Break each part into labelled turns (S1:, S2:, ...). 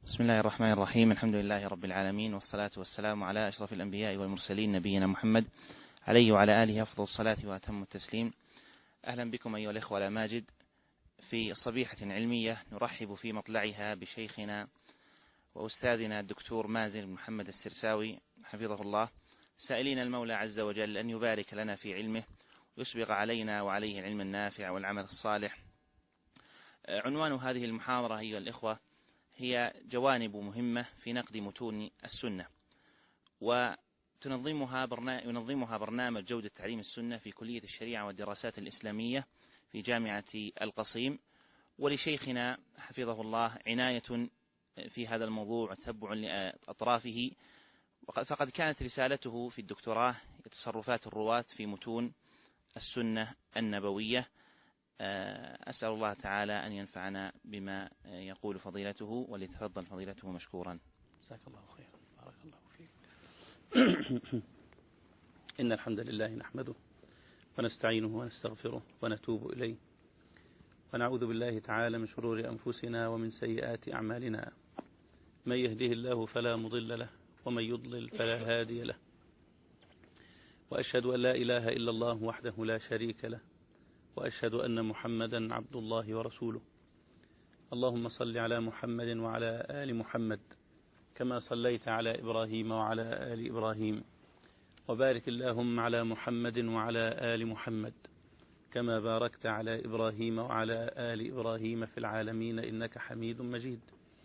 S1: بسم الله الرحمن الرحيم. الحمد لله رب العالمين، والصلاة والسلام على أشرف الأنبياء والمرسلين نبينا محمد عليه وعلى آله أفضل الصلاة وأتم التسليم. أهلا بكم أيها الإخوة الأماجد في صبيحة علمية نرحب في مطلعها بشيخنا وأستاذنا الدكتور مازن بن محمد السرساوي حفظه الله، سائلين المولى عز وجل أن يبارك لنا في علمه ويسبغ علينا وعليه العلم النافع والعمل الصالح. عنوان هذه المحاضرة أيها الإخوة هي جوانب مهمة في نقد متون السنة، وينظمها برنامج جودة تعليم السنة في كلية الشريعة والدراسات الإسلامية في جامعة القصيم. ولشيخنا حفظه الله عناية في هذا الموضوع وتتبع لأطرافه، فقد كانت رسالته في الدكتوراه تصرفات الرواة في متون السنة النبوية. أسأل الله تعالى أن ينفعنا بما يقول فضيلته، وليتفضل فضيلته مشكورا.
S2: جزاك الله خيرا، بارك الله فيك. إن الحمد لله نحمده ونستعينه ونستغفره ونتوب إليه، ونعوذ بالله تعالى من شرور أنفسنا ومن سيئات أعمالنا. من يهده الله فلا مضل له، ومن يضلل فلا هادي له، وأشهد أن لا إله إلا الله وحده لا شريك له، وأشهد أن محمدا عبد الله ورسوله. اللهم صل على محمد وعلى آل محمد كما صليت على إبراهيم وعلى آل إبراهيم، وبارك اللهم على محمد وعلى آل محمد كما باركت على إبراهيم وعلى آل إبراهيم في العالمين إنك حميد مجيد.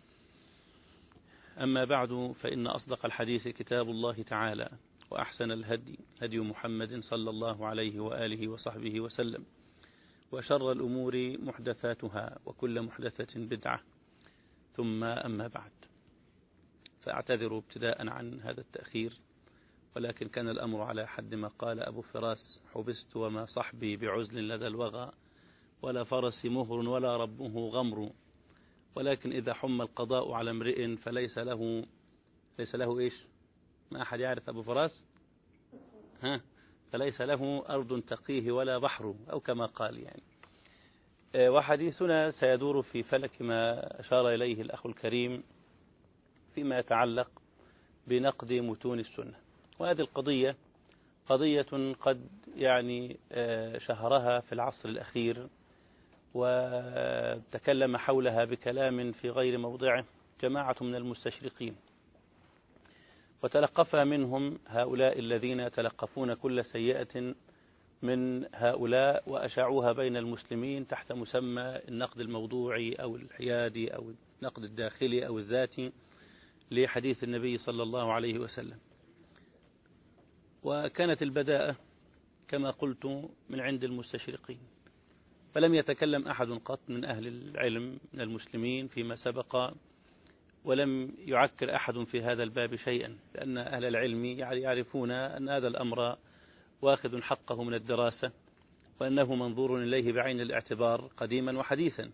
S2: أما بعد، فإن أصدق الحديث كتاب الله تعالى، وأحسن الهدي هدي محمد صلى الله عليه وآله وصحبه وسلم، وشر الأمور محدثاتها، وكل محدثة بدعة، ثم أما بعد. فأعتذر ابتداء عن هذا التأخير، ولكن كان الأمر على حد ما قال أبو فراس: حبست وما صحبي بعزل لدى الوغى، ولا فرس مهر ولا ربه غمر، ولكن إذا حم القضاء على امرئ فليس له إيش؟ ما أحد يعرف أبو فراس؟ فليس له أرض تقيه ولا بحر، أو كما قال يعني. وحديثنا سيدور في فلك ما أشار إليه الأخ الكريم فيما يتعلق بنقد متون السنة. وهذه القضية قضية قد يعني شهرها في العصر الأخير، وتكلم حولها بكلام في غير موضعه جماعة من المستشرقين، وتلقفها منهم هؤلاء الذين يتلقفون كل سيئة من هؤلاء، وأشاعوها بين المسلمين تحت مسمى النقد الموضوعي أو الحيادي أو النقد الداخلي أو الذاتي لحديث النبي صلى الله عليه وسلم. وكانت البداءة كما قلت من عند المستشرقين، فلم يتكلم أحد قط من أهل العلم من المسلمين فيما سبق، ولم يعكر أحد في هذا الباب شيئا، لأن أهل العلم يعرفون أن هذا الأمر واخذ حقه من الدراسة، وأنه منظور إليه بعين الاعتبار قديما وحديثا.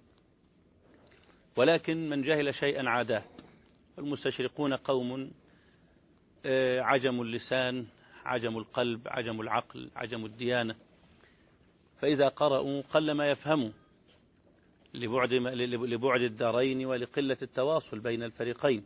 S2: ولكن من جهل شيئا عاداه، والمستشرقون قوم عجم اللسان، عجم القلب، عجم العقل، عجم الديانة، فإذا قرأوا قل ما يفهموا لبعد الدارين ولقلة التواصل بين الفريقين.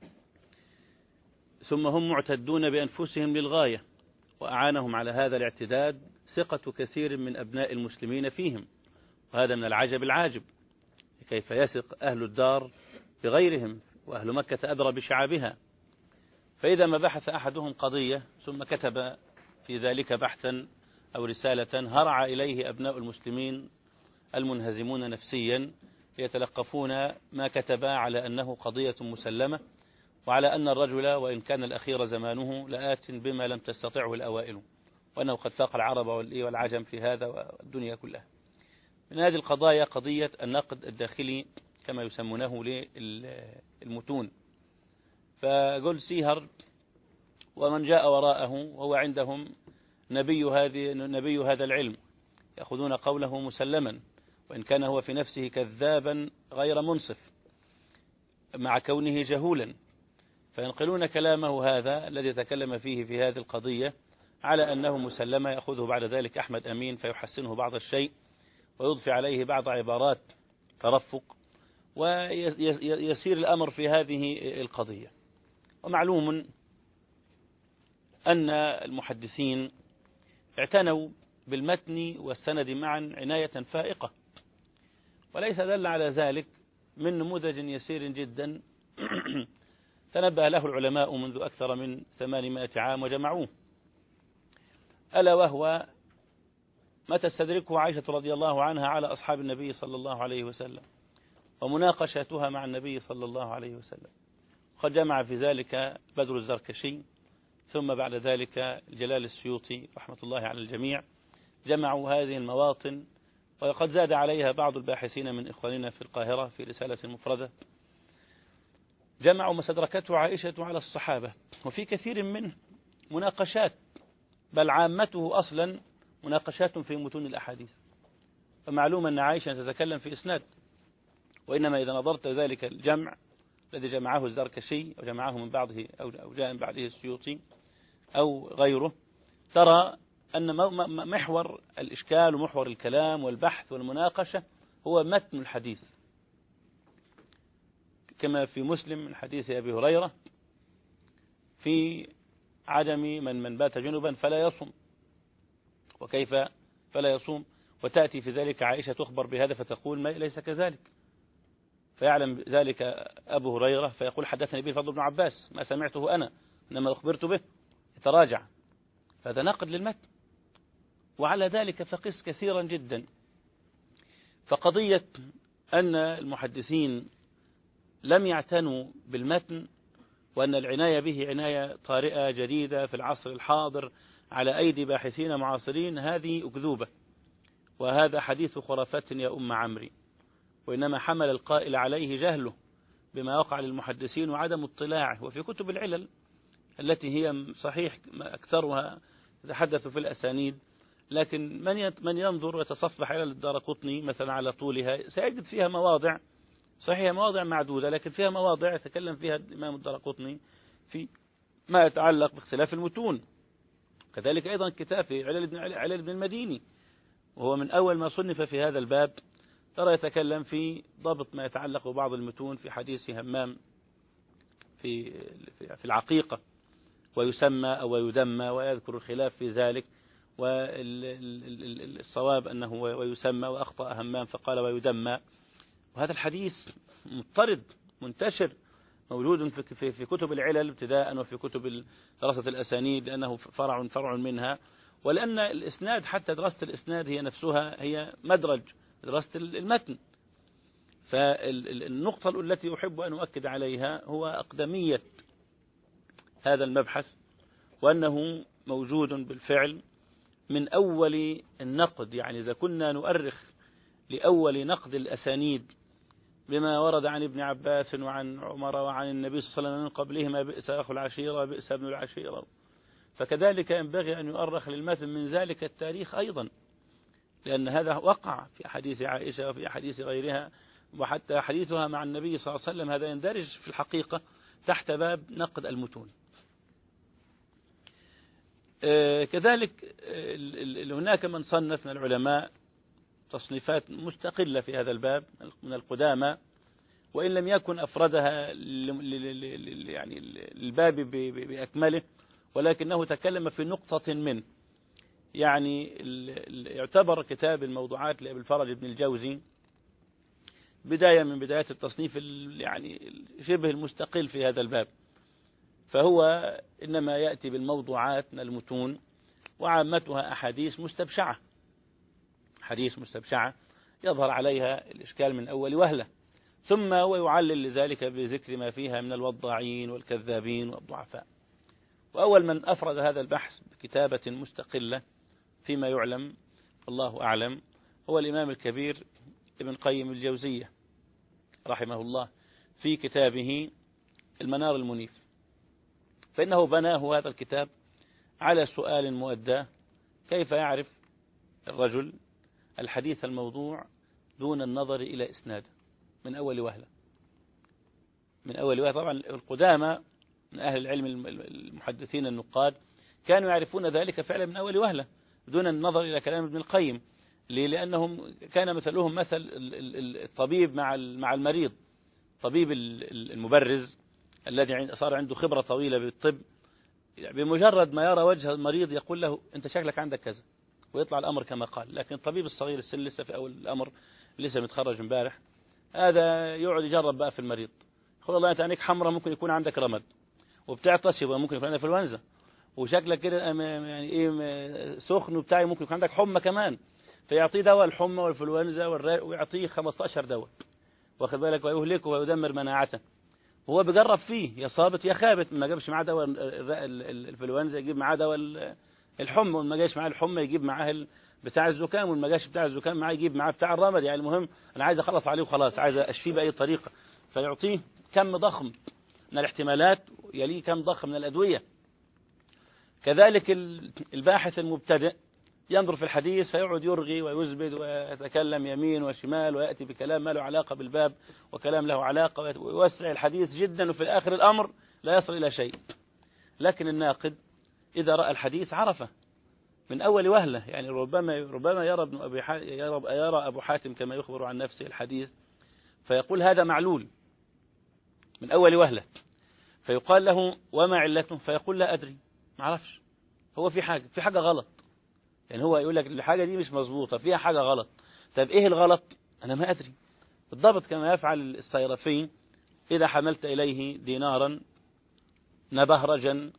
S2: ثم هم معتدون بأنفسهم للغاية، وأعانهم على هذا الاعتداد ثقة كثير من أبناء المسلمين فيهم، وهذا من العجب العاجب. كيف يثق أهل الدار بغيرهم، وأهل مكة أدرى بشعابها؟ فإذا ما بحث أحدهم قضية ثم كتب في ذلك بحثا أو رسالة، هرع إليه أبناء المسلمين المنهزمون نفسيا ليتلقفون ما كتب على أنه قضية مسلمة، وعلى أن الرجل وإن كان الأخير زمانه لآت بما لم تستطعه الأوائل، وأنه قد فاق العرب والعجم في هذا والدنيا كلها. من هذه القضايا قضية النقد الداخلي كما يسمونه للمتون. فقل سيهر ومن جاء وراءه وهو عندهم نبي هذا العلم، يأخذون قوله مسلما، وإن كان هو في نفسه كذابا غير منصف مع كونه جهولا، فينقلون كلامه هذا الذي تكلم فيه في هذه القضية على أنه مسلمة، يأخذه بعد ذلك أحمد أمين فيحسنه بعض الشيء ويضفي عليه بعض عبارات ترفق، ويسير الأمر في هذه القضية. ومعلوم أن المحدثين اعتنوا بالمتن والسند معا عناية فائقة، وليس دل على ذلك من نموذج يسير جدا تنبه له العلماء منذ أكثر من 800 عام وجمعوه، ألا وهو ما تستدركه عائشة رضي الله عنها على أصحاب النبي صلى الله عليه وسلم ومناقشتها مع النبي صلى الله عليه وسلم. قد جمع في ذلك بدر الزركشي، ثم بعد ذلك جلال السيوطي رحمة الله على الجميع، جمعوا هذه المواطن، وقد زاد عليها بعض الباحثين من إخواننا في القاهرة في رسالة مفردة، جمعوا ما استدركته عائشة على الصحابة، وفي كثير من مناقشات، بل عامته أصلا مناقشات في متون الأحاديث. فمعلوم أن عائشة تتكلم في إسناد، وإنما إذا نظرت ذلك الجمع الذي جمعه الزركشي أو جمعه من بعضه أو جاء من بعده السيوطي أو غيره، ترى أن محور الإشكال ومحور الكلام والبحث والمناقشة هو متن الحديث، كما في مسلم من حديث أبي هريرة في عدم من بات جنبا فلا يصوم، وكيف فلا يصوم، وتأتي في ذلك عائشة تخبر بهذا فتقول ما ليس كذلك، فيعلم ذلك أبو هريرة فيقول حدثني به فضل بن عباس ما سمعته أنا إنما أخبرت به، يتراجع، فهذا نقد للمتن. وعلى ذلك فقس كثيرا جدا. فقضية أن المحدثين لم يعتنوا بالمتن وأن العناية به عناية طارئة جديدة في العصر الحاضر على أيدي باحثين معاصرين، هذه أكذوبة، وهذا حديث خرافات يا أم عمري، وإنما حمل القائل عليه جهله بما وقع للمحدثين وعدم اطلاعه. وفي كتب العلل التي هي صحيح أكثرها تتحدث في الأسانيد، لكن من ينظر ويتصفح علل الدارقطني مثلا على طولها سيجد فيها مواضع صحيح، مواضع معدودة، لكن فيها مواضع يتكلم فيها الإمام الدارقطني في ما يتعلق باختلاف المتون. كذلك أيضا كتاب في علل ابن المديني، وهو من أول ما صنف في هذا الباب، ترى يتكلم في ضبط ما يتعلق ببعض المتون في حديث همام في العقيقة، ويسمى أو يدمى، ويذكر الخلاف في ذلك، والصواب أنه ويسمى، وأخطأ همام فقال ويدمى. وهذا الحديث مضطرد منتشر موجود في كتب العلل ابتداء، وفي كتب دراسة الأسانيد، لأنه فرع منها، ولأن الإسناد حتى دراسة الإسناد هي نفسها هي مدرج دراسة المتن. فالنقطة التي أحب أن أؤكد عليها هو أقدمية هذا المبحث، وأنه موجود بالفعل من أول النقد. يعني إذا كنا نؤرخ لأول نقد الأسانيد بما ورد عن ابن عباس وعن عمر وعن النبي صلى الله عليه وسلم من قبلهما بئس أخو العشيرة بئس ابن العشيرة، فكذلك ينبغي أن يؤرخ للمتن من ذلك التاريخ أيضا، لأن هذا وقع في حديث عائشة وفي حديث غيرها، وحتى حديثها مع النبي صلى الله عليه وسلم هذا يندرج في الحقيقة تحت باب نقد المتون. كذلك هناك من صنف من العلماء تصنيفات مستقلة في هذا الباب من القدامى، وإن لم يكن أفردها يعني الباب بأكمله، ولكنه تكلم في نقطة منه. يعني يعتبر كتاب الموضوعات لأبي الفرج بن الجوزي بداية من بدايات التصنيف يعني شبه المستقل في هذا الباب، فهو إنما يأتي بالموضوعات من المتون، وعامتها أحاديث مستبشعة، حديث مستبشعة يظهر عليها الإشكال من أول وهلة، ثم هو يعلل لذلك بذكر ما فيها من الوضاعين والكذابين والضعفاء. وأول من أفرد هذا البحث بكتابة مستقلة فيما يعلم الله أعلم هو الإمام الكبير ابن قيم الجوزية رحمه الله في كتابه المنار المنيف، فإنه بناه هذا الكتاب على سؤال مؤدى: كيف يعرف الرجل الحديث الموضوع دون النظر إلى إسناده من أول وهلة؟ من أول وهلة. طبعا القدامى من أهل العلم المحدثين النقاد كانوا يعرفون ذلك فعلا من أول وهلة دون النظر إلى كلام ابن القيم، لأنهم كان مثلهم مثل الطبيب مع المريض، طبيب المبرز الذي صار عنده خبرة طويلة بالطب، بمجرد ما يرى وجه المريض يقول له أنت شكلك عندك كذا، ويطلع الأمر كما قال. لكن الطبيب الصغير السن لسه في أول الأمر، لسه متخرج امبارح، هذا يقعد يجرب بقى في المريض، يقول والله أنت عينيك حمراء، ممكن يكون عندك رمد، وبتعطش يبقى ممكن يكون عندك انفلونزا، وشكلك كده يعني ايه سخن وبتاعي، ممكن يكون عندك حمى كمان، فيعطيه دواء الحمى والانفلونزا ويعطيه 15 دواء، واخد بالك، ويهلكه ويدمر مناعته. هو بيجرب فيه، يا صابت يا خابت. ما جابش معاه دواء الانفلونزا يجيب معاه دواء الحمى، وما جاش معاه الحمى يجيب معاه بتاع الزكام، وما جاش بتاع الزكام معاه يجيب معاه بتاع الرمد. يعني المهم انا عايز اخلص عليه وخلاص، عايز اشفيه باي طريقه، فيعطيه كم ضخم من الاحتمالات، يليه كم ضخم من الادويه. كذلك الباحث المبتدئ ينظر في الحديث فيقعد يرغي ويزبد ويتكلم يمين وشمال، ويأتي بكلام ما له علاقة بالباب وكلام له علاقة، ويوسع الحديث جدا، وفي الآخر الأمر لا يصل إلى شيء. لكن الناقد إذا رأى الحديث عرفه من أول وهلة. يعني ربما يرى أبو حاتم كما يخبر عن نفسه الحديث فيقول هذا معلول من أول وهلة، فيقال له وما علته؟ فيقول لا أدري، ما عرفش، هو في حاجة غلط. يعني هو يقول لك الحاجة دي مش مظبوطة، فيها حاجة غلط. طب إيه الغلط؟ أنا ما أدري. بالضبط كما يفعل الصيرفي إذا حملت إليه دينارا نبهرجا،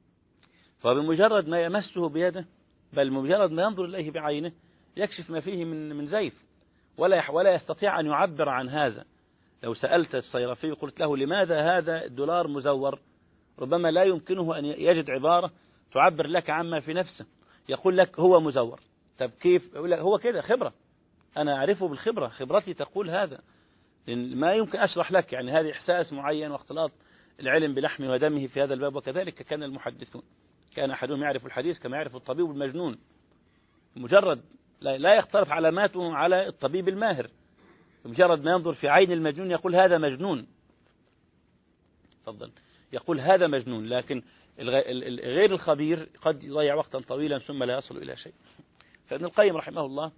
S2: فبمجرد ما يمسه بيده، بل بمجرد ما ينظر إليه بعينه، يكشف ما فيه من زيف، ولا يستطيع أن يعبر عن هذا. لو سألت الصيرفي قلت له لماذا هذا الدولار مزور، ربما لا يمكنه أن يجد عبارة تعبر لك عما في نفسه، يقول لك هو مزور. طب كيف؟ يقول لك هو كده، خبرة، أنا أعرفه بالخبرة، خبرتي تقول هذا، لأن ما يمكن أشرح لك. يعني هذا إحساس معين واختلاط العلم بلحمه ودمه في هذا الباب. وكذلك كان المحدثون، كان أحدهم يعرف الحديث كما يعرف الطبيب المجنون، مجرد لا يختلف علاماته على الطبيب الماهر، مجرد ما ينظر في عين المجنون يقول هذا مجنون. تفضل. يقول هذا مجنون. لكن غير الخبير قد يضيع وقتا طويلا ثم لا يصل إلى شيء. فابن القيم رحمه الله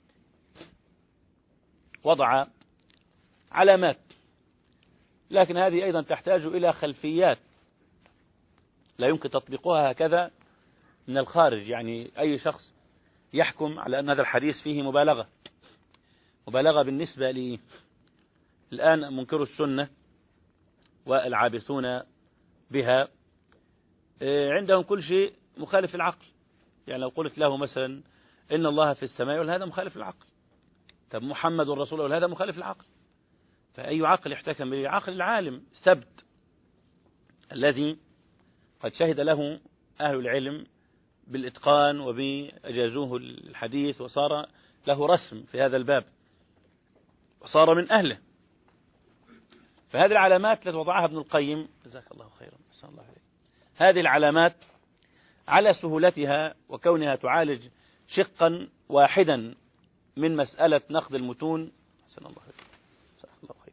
S2: وضع علامات، لكن هذه أيضا تحتاج إلى خلفيات لا يمكن تطبيقها هكذا من الخارج. يعني أي شخص يحكم على أن هذا الحديث فيه مبالغة بالنسبة لي الآن منكر السنة والعابثون بها، عندهم كل شيء مخالف العقل. يعني لو قلت له مثلا إن الله في السماء، يقول هذا مخالف العقل. طب محمد رسول الله، هذا مخالف العقل. فأي عقل يحتكم به؟ عقل العالم الثبت الذي قد شهد له أهل العلم بالإتقان وبأجازوه الحديث، وصار له رسم في هذا الباب وصار من أهله. فهذه العلامات التي وضعها ابن القيم جزاك الله خيرا، أحسن الله عليك، هذه العلامات على سهولتها وكونها تعالج شقا واحدا من مسألة نقد المتون، أحسن الله عليك، جزاك الله خيرا،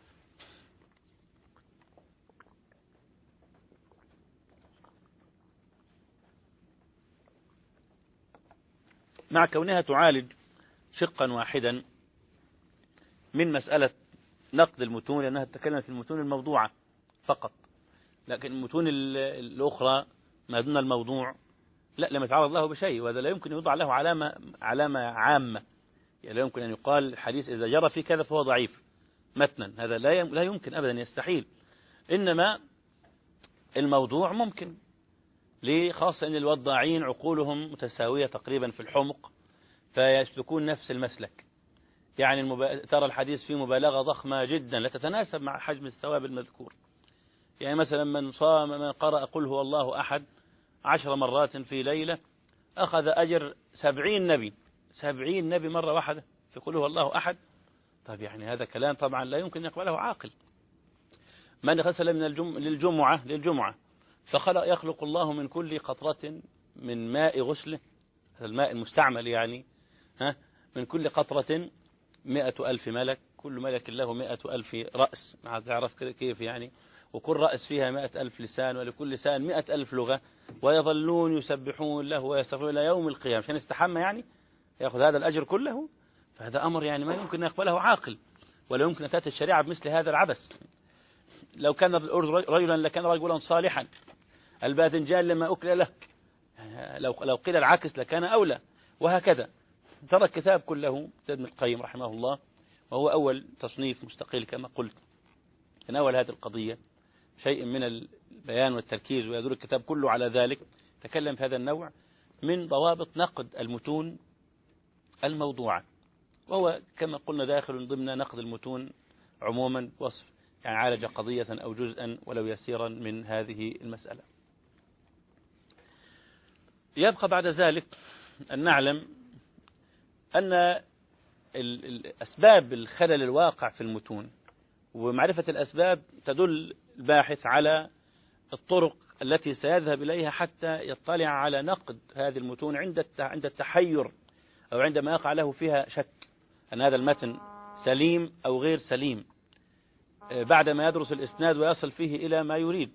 S2: مع كونها تعالج شقا واحدا من مسألة نقد المتون، لأنها تتكلم في المتون الموضوعة فقط. لكن المتون الأخرى ما دون الموضوع لا، لم يتعرض له بشيء، وهذا لا يمكن يوضع له علامة عامة. يعني لا يمكن أن يقال الحديث إذا جرى في كذا فهو ضعيف متنا، هذا لا يمكن أبدا، يستحيل. إنما الموضوع ممكن، ليه؟ خاصة أن الوضاعين عقولهم متساوية تقريبا في الحمق، فيسلكون نفس المسلك. يعني ترى الحديث فيه مبالغة ضخمة جدا لا تتناسب مع حجم الثواب المذكور. يعني مثلا من قرأ قل هو الله أحد 10 مرات في ليلة أخذ أجر 70 نبي، 70 نبي مرة واحدة في قل هو الله أحد. طيب يعني هذا كلام طبعا لا يمكن يقبله عاقل. من غسل من للجمعة يخلق الله من كل قطرة من ماء غسله، هذا الماء المستعمل يعني، من كل قطرة 100,000 ملك، كل ملك له 100,000 رأس، ما تعرف كيف يعني، وكل رأس فيها 100,000 لسان، ولكل لسان 100,000 لغة، ويظلون يسبحون له ويستغفرون إلى يوم القيامة. عشان يستحمى يعني يأخذ هذا الأجر كله؟ فهذا أمر يعني ما يمكن أن يقبله عاقل. ولا يمكن أن تأتي الشريعة بمثل هذا العبث. لو كان الأرز رجلا لكان رجلا صالحا، الباذنجان لما أكل له، لو قيل العكس لكان أولى، وهكذا. ترى الكتاب كله ابن القيم رحمه الله، وهو أول تصنيف مستقل كما قلت، تناول هذه القضية شيء من البيان والتركيز، ويدور الكتاب كله على ذلك. تكلم في هذا النوع من ضوابط نقد المتون الموضوعة، وهو كما قلنا داخل ضمن نقد المتون عموما وصف، يعني عالج قضية أو جزءا ولو يسيرا من هذه المسألة. يبقى بعد ذلك أن نعلم أن أسباب الخلل الواقع في المتون، ومعرفة الأسباب تدل الباحث على الطرق التي سيذهب إليها حتى يطلع على نقد هذه المتون عند التحير، أو عندما يقع له فيها شك أن هذا المتن سليم أو غير سليم، بعدما يدرس الإسناد ويصل فيه إلى ما يريد.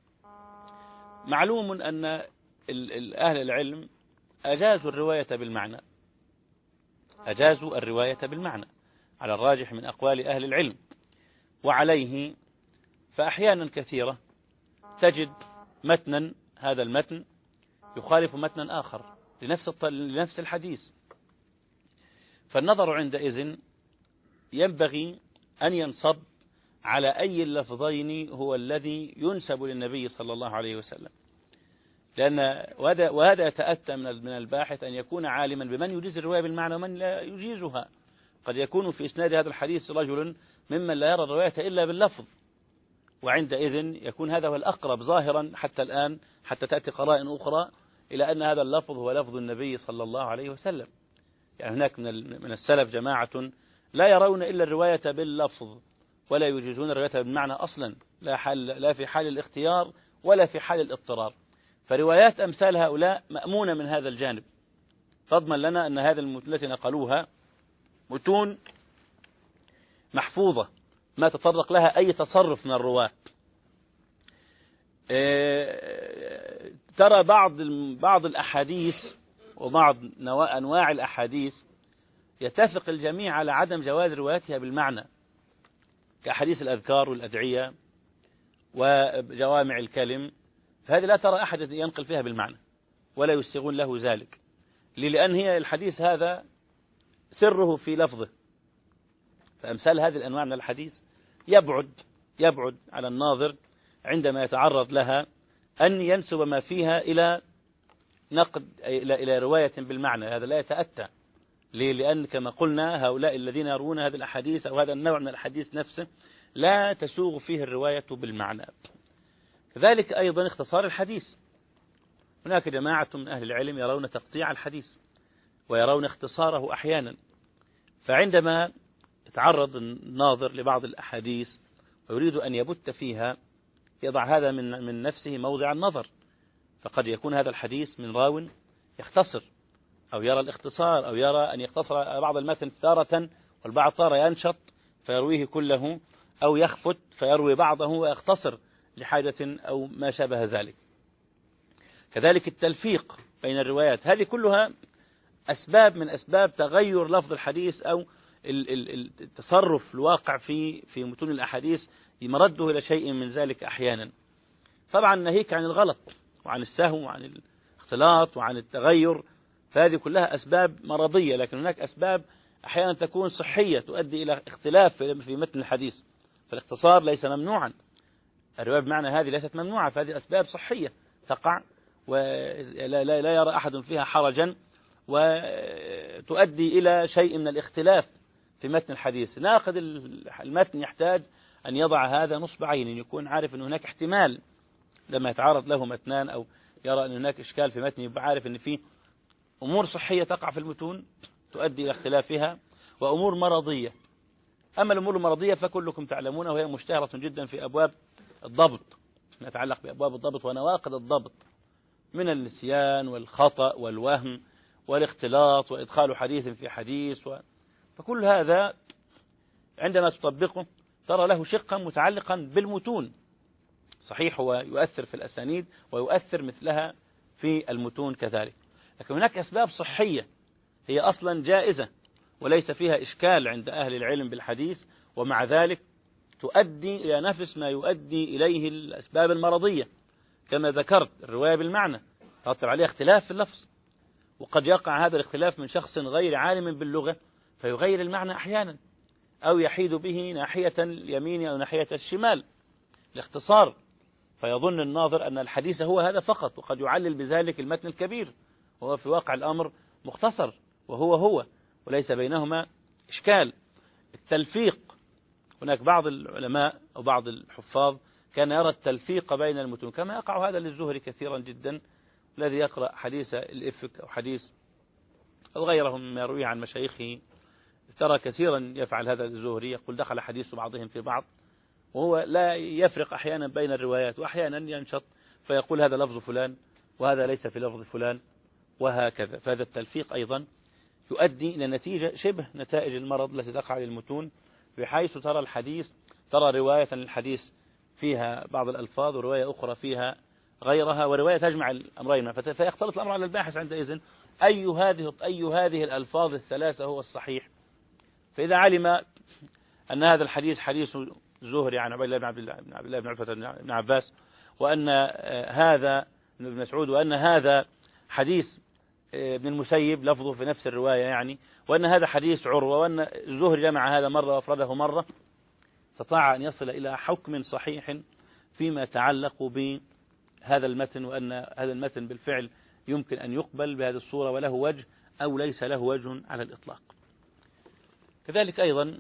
S2: معلوم أن أهل العلم أجازوا الرواية بالمعنى، أجازوا الرواية بالمعنى على الراجح من أقوال أهل العلم، وعليه فأحيانا كثيرة تجد متنا، هذا المتن يخالف متنا آخر لنفس الحديث، فالنظر عندئذ ينبغي أن ينصب على أي اللفظين هو الذي ينسب للنبي صلى الله عليه وسلم، لأن وهذا يتأتى من الباحث أن يكون عالما بمن يجيز الرواية بالمعنى ومن لا يجيزها. قد يكون في إسناد هذا الحديث رجل ممن لا يرى الرواية إلا باللفظ، وعندئذ يكون هذا هو الأقرب ظاهرا حتى الآن، حتى تأتي قرائن أخرى إلى أن هذا اللفظ هو لفظ النبي صلى الله عليه وسلم. يعني هناك من السلف جماعة لا يرون إلا الرواية باللفظ ولا يجيزون الرواية بالمعنى أصلا، لا في حال الاختيار ولا في حال الاضطرار. فروايات أمثال هؤلاء مأمونة من هذا الجانب، تضمن لنا أن هذه المتون التي نقلوها متون محفوظة ما تطرق لها أي تصرف من الرواة. ترى بعض الأحاديث وبعض أنواع الأحاديث يتفق الجميع على عدم جواز روايتها بالمعنى، كأحاديث الأذكار والأدعية وجوامع الكلم، فهذه لا ترى أحد ينقل فيها بالمعنى ولا يسيغون له ذلك، لأن هي الحديث هذا سره في لفظه. فأمثال هذه الأنواع من الحديث يبعد على الناظر عندما يتعرض لها أن ينسب ما فيها إلى نقد إلى رواية بالمعنى، هذا لا يتأتى. لأن كما قلنا هؤلاء الذين يروون هذه الأحاديث أو هذا النوع من الحديث نفسه لا تسوغ فيه الرواية بالمعنى. كذلك أيضا اختصار الحديث، هناك جماعة من أهل العلم يرون تقطيع الحديث ويرون اختصاره أحيانا، فعندما يتعرض الناظر لبعض الأحاديث ويريد أن يبت فيها يضع هذا من نفسه موضع النظر، فقد يكون هذا الحديث من راو يختصر أو يرى الاختصار أو يرى أن يختصر بعض المتن تارة والبعض تارة ينشط فيرويه كله، أو يخفت فيروي بعضه ويختصر لحاجة أو ما شابه ذلك. كذلك التلفيق بين الروايات، هذه كلها أسباب من أسباب تغير لفظ الحديث أو التصرف الواقع في متون الأحاديث مرده إلى شيء من ذلك أحيانا. طبعا ناهيك عن الغلط وعن السهو وعن الاختلاط وعن التغير، فهذه كلها أسباب مرضية، لكن هناك أسباب أحيانا تكون صحية تؤدي إلى اختلاف في متن الحديث، فالاختصار ليس ممنوعا، الرواية بمعنى هذه ليست ممنوعة، فهذه أسباب صحية تقع ولا يرى أحد فيها حرجا وتؤدي إلى شيء من الاختلاف في متن الحديث. ناقد المتن يحتاج أن يضع هذا نصب عين، أن يكون عارف أن هناك احتمال لما يتعرض له متنان أو يرى أن هناك إشكال في متن، يبقى عارف أن في أمور صحية تقع في المتون تؤدي إلى اختلافها وأمور مرضية. أما الأمور المرضية فكلكم تعلمونها، وهي مشتهرة جدا في أبواب الضبط، نتعلق بأبواب الضبط ونواقض الضبط من النسيان والخطأ والوهم والاختلاط وإدخال حديث في حديث فكل هذا عندما تطبقه ترى له شقا متعلقا بالمتون. صحيح هو يؤثر في الأسانيد ويؤثر مثلها في المتون كذلك، لكن هناك أسباب صحية هي أصلا جائزة وليس فيها إشكال عند أهل العلم بالحديث، ومع ذلك تؤدي إلى نفس ما يؤدي إليه الأسباب المرضية كما ذكرت، الرواية بالمعنى يترتب عليها اختلاف في اللفظ، وقد يقع هذا الاختلاف من شخص غير عالم باللغة فيغير المعنى أحيانا، أو يحيد به ناحية اليمين أو ناحية الشمال الاختصار، فيظن الناظر أن الحديث هو هذا فقط، وقد يعلل بذلك المتن الكبير وهو في واقع الأمر مختصر وهو وليس بينهما إشكال. التلفيق، هناك بعض العلماء أو بعض الحفاظ كان يرى التلفيق بين المتون كما يقع هذا للزهري كثيرا جدا، الذي يقرأ حديث الإفك أو حديث أو غيره مما يرويه عن مشايخه، ترى كثيرا يفعل هذا الزهري، يقول دخل حديث بعضهم في بعض، وهو لا يفرق أحيانا بين الروايات، وأحيانا ينشط فيقول هذا لفظ فلان وهذا ليس في لفظ فلان وهكذا. فهذا التلفيق أيضا يؤدي إلى نتيجة شبه نتائج المرض التي تقع للمتون، بحيث ترى رواية الحديث فيها بعض الألفاظ ورواية أخرى فيها غيرها، ورواية تجمع الأمرين، فيختلط الأمر على الباحث عندئذ أي هذه الألفاظ الثلاثة هو الصحيح. فإذا علم أن هذا الحديث حديث الزهري عن عبد الله بن عتبة بن عباس، وأن هذا ابن مسعود، وأن هذا حديث ابن المسيب لفظه في نفس الرواية يعني، وأن هذا حديث عروة، وأن الزهري جمع هذا مرة وأفرده مرة، استطاع أن يصل إلى حكم صحيح فيما يتعلق بهذا المتن، وأن هذا المتن بالفعل يمكن أن يقبل بهذه الصورة وله وجه أو ليس له وجه على الإطلاق. كذلك أيضا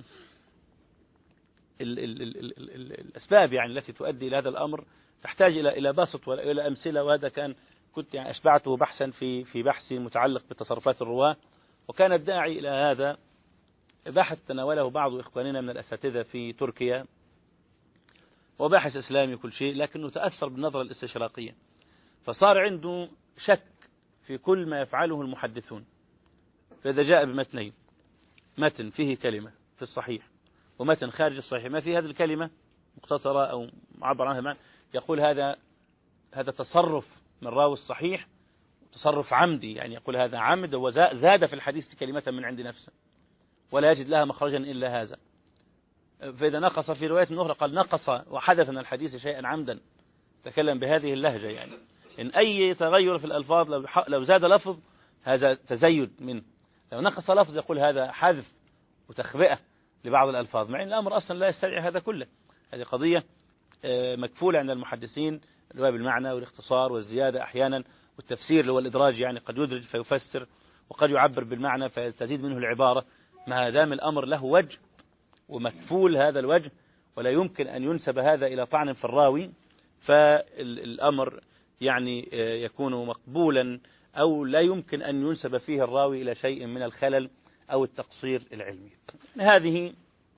S2: الأسباب يعني التي تؤدي إلى هذا الأمر تحتاج إلى بسط وإلى أمثلة، وهذا كنت يعني أشبعته بحثا في بحثي متعلق بتصرفات الرواة، وكان الداعي إلى هذا بحث تناوله بعض إخواننا من الأساتذة في تركيا، وباحث إسلامي كل شيء، لكنه تأثر بالنظرة الاستشراقية، فصار عنده شك في كل ما يفعله المحدثون. فإذا جاء بمتنين، متن فيه كلمة في الصحيح ومتن خارج الصحيح، ما في هذه الكلمة مختصرة أو معبر عنها بمعنى، يقول هذا تصرف من راوي الصحيح، تصرف عمدي، يعني يقول هذا عمد وزاد في الحديث كلمة من عند نفسه ولا يجد لها مخرجا إلا هذا. فإذا نقص في رواية أخرى قال نقص وحدث من الحديث شيئا عمدا، تكلم بهذه اللهجة، يعني إن أي تغير في الألفاظ لو زاد لفظ هذا تزيد منه، لو نقص لفظ يقول هذا حذف وتخبئة لبعض الألفاظ، مع أن الأمر أصلا لا يستدعي هذا كله. هذه قضية مكفولة عند المحدثين، الرواية بالمعنى والاختصار والزيادة أحيانا، والتفسير اللي هو الإدراج، يعني قد يدرج فيفسر وقد يعبر بالمعنى فتزيد منه العبارة، ما دام الأمر له وجه ومكفول هذا الوجه ولا يمكن أن ينسب هذا إلى طعن في الراوي، فالأمر يعني يكون مقبولا، أو لا يمكن أن ينسب فيه الراوي إلى شيء من الخلل أو التقصير العلمي. هذه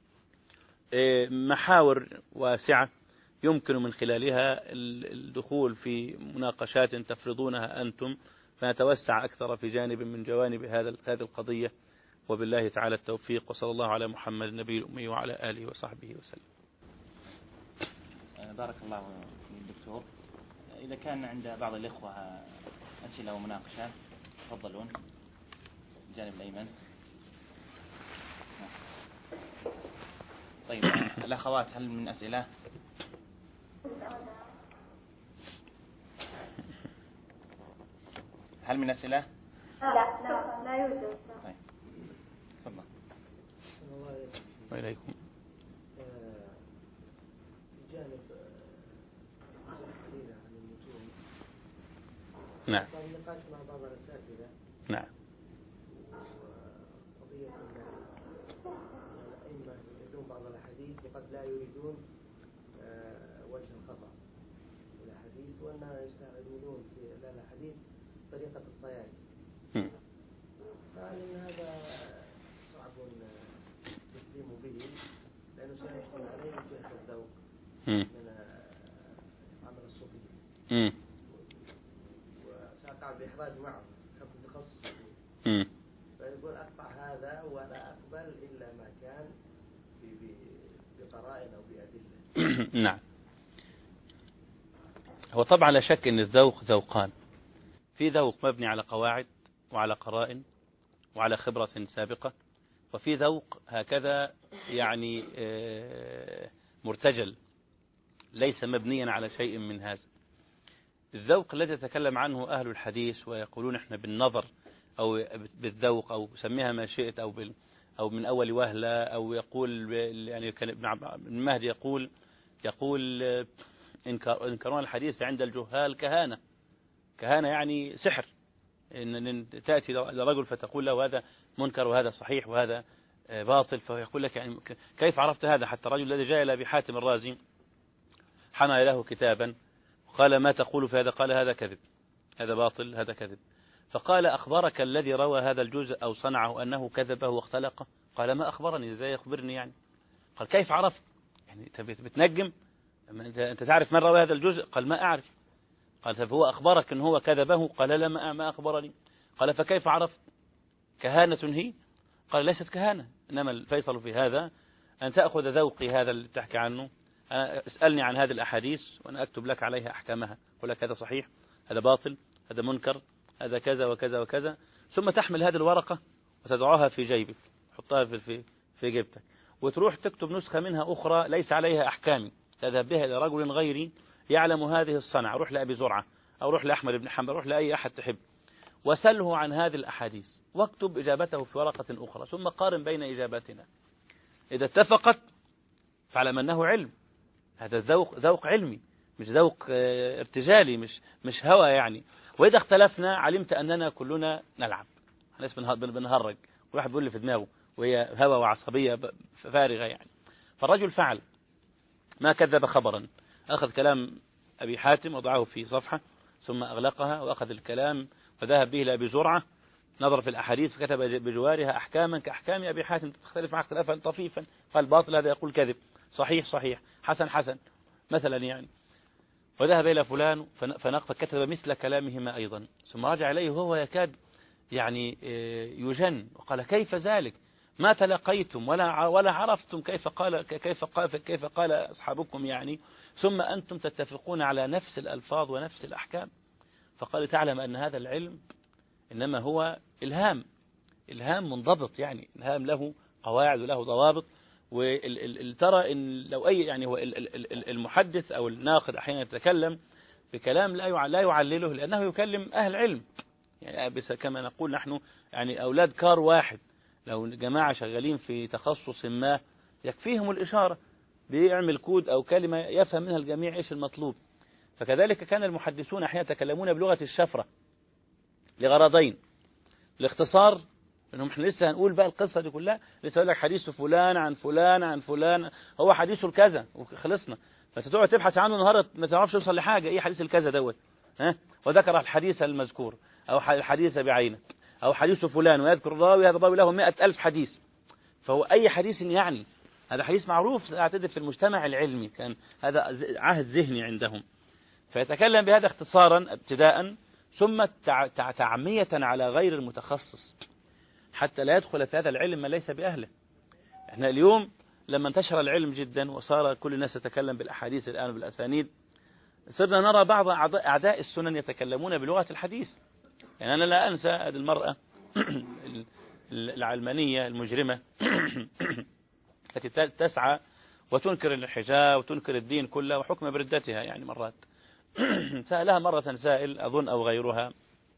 S2: محاور واسعة يمكن من خلالها الدخول في مناقشات تفرضونها أنتم، فنتوسع أكثر في جانب من جوانب هذه القضية، وبالله تعالى التوفيق، وصلى الله على محمد النبي الأمي وعلى آله وصحبه وسلم.
S1: بارك الله في الدكتور. إذا كان عند بعض الإخوة أسئلة ومناقشات تفضلون الجانب الأيمن. طيب الأخوات هل من أسئلة؟ هل من أسئلة؟
S3: لا يوجد.
S1: طيب تفضل.
S2: وإليكم.
S3: جانب الحديث عن المتون.
S2: نعم.
S3: النقاش مع بعض الأساتذة.
S2: نعم.
S3: قضية الأئمة يريدون بعض الأحاديث وقد لا يريدون وجه الخطأ في الأحاديث، وأنها يستعملون في الأحاديث طريقة الصياغة. قال إن هذا صعب تسليم به، لأنه سيكون عليه جهة الذوق من عمل الصوفية، وسأقع بإحراج معه حكم تخصص، فيقول أقطع هذا ولا أقبل إلا ما كان بقرائن أو بأدلة.
S2: نعم. هو طبعا لا شك أن الذوق ذوقان، في ذوق مبني على قواعد وعلى قرائن وعلى خبرة سابقة، وفي ذوق هكذا يعني مرتجل ليس مبنيا على شيء من هذا. الذوق الذي يتكلم عنه أهل الحديث ويقولون إحنا بالنظر أو بالذوق أو سميها ما شئت أو من أول وهلة، أو يقول يعني كان ابن مهدي يقول إنكارون الحديث عند الجهال كهانة يعني سحر، إن تأتي لرجل فتقول له هذا منكر وهذا صحيح وهذا باطل، فيقول لك يعني كيف عرفت هذا؟ حتى الرجل الذي جاء إلى أبي حاتم الرازي حمل له كتابا قال ما تقول في هذا؟ قال هذا كذب، هذا باطل، هذا كذب. فقال أخبرك الذي روى هذا الجزء أو صنعه أنه كذبه واختلقه؟ قال ما أخبرني، إزاي يخبرني يعني؟ قال كيف عرفت؟ يعني أنت بتنجم، أنت تعرف من روى هذا الجزء؟ قال ما أعرف. قال فهو أخبرك أن هو كذبه؟ قال لا ما أخبرني. قال فكيف عرفت؟ كهانة هي؟ قال ليست كهانة، إنما الفيصل في هذا أن تأخذ ذوقي هذا اللي تحكي عنه، اسألني عن هذه الأحاديث وأنا أكتب لك عليها أحكامها، أقول لك هذا صحيح، هذا باطل، هذا منكر، هذا كذا وكذا وكذا، ثم تحمل هذه الورقة وتضعها في جيبك، حطها في جيبتك، وتروح تكتب نسخة منها أخرى ليس عليها أحكامي، تذهب بها إلى رجل غيري يعلم هذه الصنعة، روح لأبي زرعة أو روح لأحمد بن حنبل، روح لأي أحد تحب، وسله عن هذه الأحاديث واكتب إجابته في ورقة أخرى، ثم قارن بين إجاباتنا، إذا اتفقت فاعلم أنه علم، هذا ذوق علمي مش ذوق ارتجالي، مش هوى يعني. وإذا اختلفنا علمت أننا كلنا نلعب، الناس بنهرج، واحد بيقول لي في دماغه وهي هوى وعصبية فارغة يعني. فالرجل فعل ما كذب خبرا، أخذ كلام أبي حاتم وضعه في صفحة ثم أغلقها، وأخذ الكلام وذهب به لأبي زرعة، نظر في الأحاديث فكتب بجوارها أحكاما كأحكام أبي حاتم تختلف مع اختلافا طفيفا، قال باطل هذا يقول كذب، صحيح صحيح، حسن حسن مثلا يعني. وذهب إلى فلان فكتب مثل كلامهما أيضا، ثم رجع إليه وهو يكاد يعني يجن، وقال كيف ذلك؟ ما تلقيتم ولا عرفتم كيف قال أصحابكم يعني، ثم أنتم تتفقون على نفس الألفاظ ونفس الأحكام. فقال تعلم أن هذا العلم إنما هو إلهام منضبط، يعني إلهام له قواعد وله ضوابط. وترى إن لو أي يعني هو المحدث أو الناقد أحيانا يتكلم بكلام لا يعلله، لأنه يكلم أهل علم، يعني كما نقول نحن يعني أولاد كار واحد، لو جماعة شغالين في تخصص ما يكفيهم الإشارة، بيعمل كود أو كلمة يفهم منها الجميع إيش المطلوب. فكذلك كان المحدثون أحيانا يتكلمون بلغة الشفرة لغرضين: الاختصار، لأنهم احنا لسه هنقول بقى القصة دي كلها، لسه هقول لك حديث فلان عن فلان عن فلان، هو حديثه الكذا وخلصنا، بس تقعد تبحث عنه النهارده ما تعرفش توصل لحاجة، ايه حديث الكذا دوت، وذكر الحديث المذكور أو الحديث بعينه أو حديث فلان، ويذكر الراوي هذا الراوي له 100,000 حديث، فهو أي حديث يعني هذا حديث معروف اعتدل في المجتمع العلمي، كان هذا عهد ذهني عندهم، فيتكلم بهذا اختصارا ابتداء، ثم تعمية على غير المتخصص حتى لا يدخل في هذا العلم من ليس بأهله. احنا اليوم لما انتشر العلم جدا وصار كل الناس يتكلم بالأحاديث الآن بالأسانيد، صرنا نرى بعض أعداء السنن يتكلمون بلغة الحديث. يعني أنا لا أنسى هذه المرأة العلمانية المجرمة التي تسعى وتنكر الحجاب وتنكر الدين كله وحكم بردتها، يعني مرات سألها مرة سائل أظن أو غيرها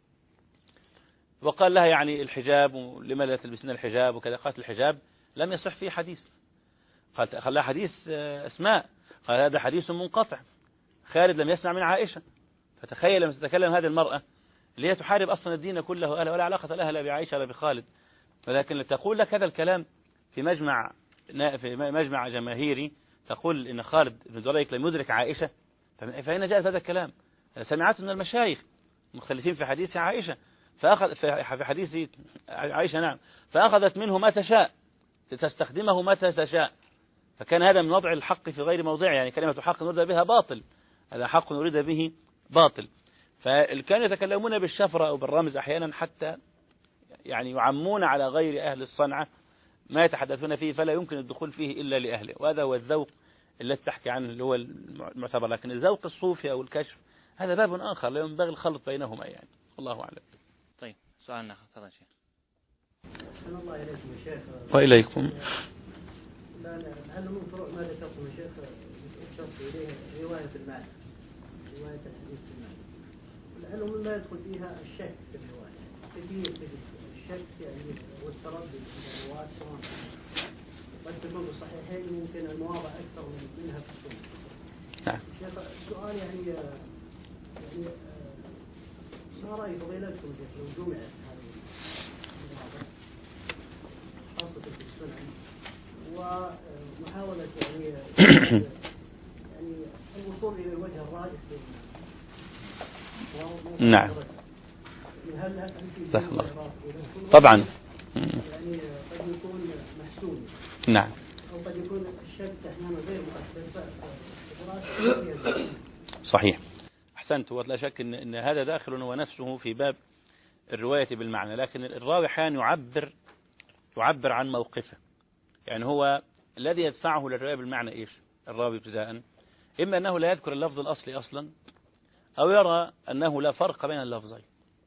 S2: وقال لها يعني الحجاب لماذا تلبسين الحجاب وكذا، قالت الحجاب لم يصح فيه حديث، قالت خلها حديث أسماء، قال هذا حديث منقطع، خالد لم يسمع من عائشة. فتخيل لما تتكلم هذه المرأة اللي هي تحارب أصلا الدين كله ولا علاقة لها لا بعائشة ولا بخالد، ولكن تقول لك هذا الكلام في مجمع جماهيري، تقول إن خالد بن دريك لم يدرك عائشة، فأين جاءت هذا الكلام؟ سمعته من المشايخ مختلفين في حديث عائشة، فأخذ في حديث عائشة نعم، فأخذت منه ما تشاء لتستخدمه متى تشاء، فكان هذا من وضع الحق في غير موضعه، يعني كلمة حق نريد بها باطل، هذا حق نريد به باطل. فكانوا يتكلمون بالشفرة أو بالرمز أحيانا حتى يعني يعمون على غير أهل الصنعة ما يتحدثون فيه، فلا يمكن الدخول فيه إلا لأهله، وهذا هو الذوق الذي تحكي عنه اللي هو المعتبر. لكن الذوق الصوفي أو الكشف هذا باب آخر لا ينبغي الخلط بينهما، يعني الله أعلم.
S1: طيب سؤال آخر تفضل شيخ.
S3: الله إليكم يا شيخ.
S2: وإليكم.
S3: هل من فروع ما ذكرتم يا شيخ أشرت إليه رواية المعنى، رواية الحديث بالمعنى، هل مما يدخل فيها الشك في الرواية؟ كثير الشك يعني والتردد في الرواية سواء قد تكون في الصحيحين ممكن المواضع أكثر منها في السنة.
S2: نعم.
S3: شيخ السؤال يعني ما رأي فضيلتكم لو جمعت هذه المواضع خاصة في السنن ومحاولة يعني الوصول إلى الوجه الراجح
S2: نعم.
S3: هل
S2: طبعا
S3: يعني قد يكون محسون.
S2: نعم.
S3: أو قد يكون الشك أحيانا غير مؤثر.
S2: صحيح. أحسنت. ولا شك إن هذا داخل ونفسه في باب الرواية بالمعنى، لكن الراوي أحيانا يعبر عن موقفه. يعني هو الذي يدفعه للرواية بالمعنى إيش؟ الراوي ابتداء إما أنه لا يذكر اللفظ الأصلي أصلا، أو يرى أنه لا فرق بين اللفظين.